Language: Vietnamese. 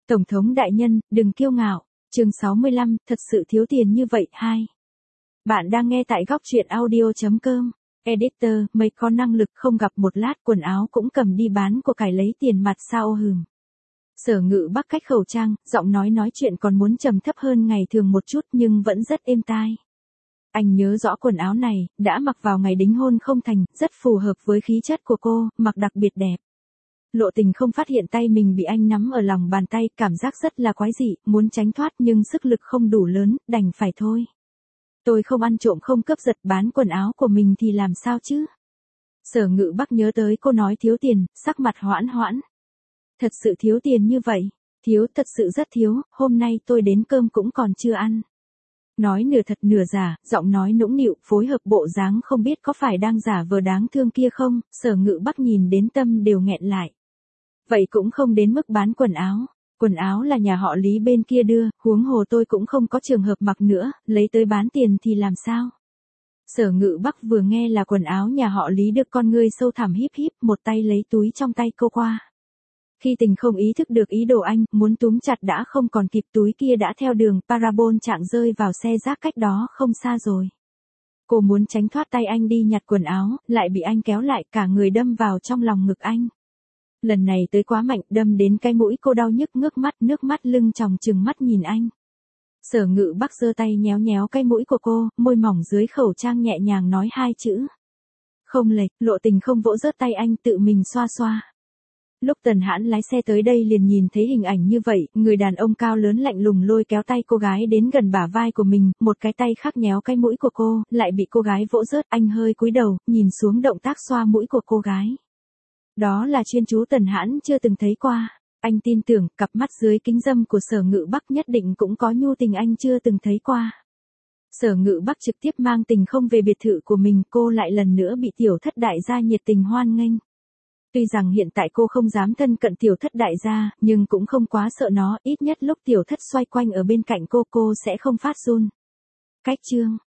Tổng thống đại nhân, đừng kiêu ngạo. Chương 65, thật sự thiếu tiền như vậy, 2. Bạn đang nghe tại góc truyện audio.com. Editor, mấy có năng lực không gặp một lát quần áo cũng cầm đi bán của cải lấy tiền mặt sao hừm. Sở Ngự Bắc cách khẩu trang, giọng nói chuyện còn muốn trầm thấp hơn ngày thường một chút nhưng vẫn rất êm tai. Anh nhớ rõ quần áo này, đã mặc vào ngày đính hôn không thành, rất phù hợp với khí chất của cô, mặc đặc biệt đẹp. Lộ Tình không phát hiện tay mình bị anh nắm ở lòng bàn tay, cảm giác rất là quái dị, muốn tránh thoát nhưng sức lực không đủ lớn, đành phải thôi. Tôi không ăn trộm không cướp giật, bán quần áo của mình thì làm sao chứ? Sở Ngự Bắc nhớ tới cô nói thiếu tiền, sắc mặt hoãn. Thật sự thiếu tiền như vậy? Thiếu, thật sự rất thiếu, hôm nay tôi đến cơm cũng còn chưa ăn. Nói nửa thật nửa giả, giọng nói nũng nịu, phối hợp bộ dáng không biết có phải đang giả vờ đáng thương kia không, Sở Ngự Bắc nhìn đến tâm đều nghẹn lại. Vậy cũng không đến mức bán quần áo là nhà họ Lý bên kia đưa, huống hồ tôi cũng không có trường hợp mặc nữa, lấy tới bán tiền thì làm sao? Sở Ngự Bắc vừa nghe là quần áo nhà họ Lý được, con ngươi sâu thẳm híp, một tay lấy túi trong tay cô qua. Khi Tình không ý thức được ý đồ anh, muốn túm chặt đã không còn kịp, túi kia đã theo đường parabol chạng rơi vào xe rác cách đó không xa rồi. Cô muốn tránh thoát tay anh đi nhặt quần áo, lại bị anh kéo lại, cả người đâm vào trong lòng ngực anh. Lần này tới quá mạnh, đâm đến cái mũi cô đau nhức, nước mắt lưng tròng trừng mắt nhìn anh. Sở Ngự Bắc giơ tay nhéo cái mũi của cô, môi mỏng dưới khẩu trang nhẹ nhàng nói hai chữ. Không lệch. Lộ Tình không vỗ rớt tay anh, tự mình xoa. Lúc Tần Hãn lái xe tới đây liền nhìn thấy hình ảnh như vậy, người đàn ông cao lớn lạnh lùng lôi kéo tay cô gái đến gần bả vai của mình, một cái tay khác nhéo cái mũi của cô, lại bị cô gái vỗ rớt, anh hơi cúi đầu, nhìn xuống động tác xoa mũi của cô gái. Đó là chuyên chú Tần Hãn chưa từng thấy qua. Anh tin tưởng, cặp mắt dưới kính râm của Sở Ngự Bắc nhất định cũng có nhu tình anh chưa từng thấy qua. Sở Ngự Bắc trực tiếp mang Tình không về biệt thự của mình, cô lại lần nữa bị tiểu thất đại gia nhiệt tình hoan nghênh. Tuy rằng hiện tại cô không dám thân cận tiểu thất đại gia, nhưng cũng không quá sợ nó, ít nhất lúc tiểu thất xoay quanh ở bên cạnh cô sẽ không phát run. Cách chương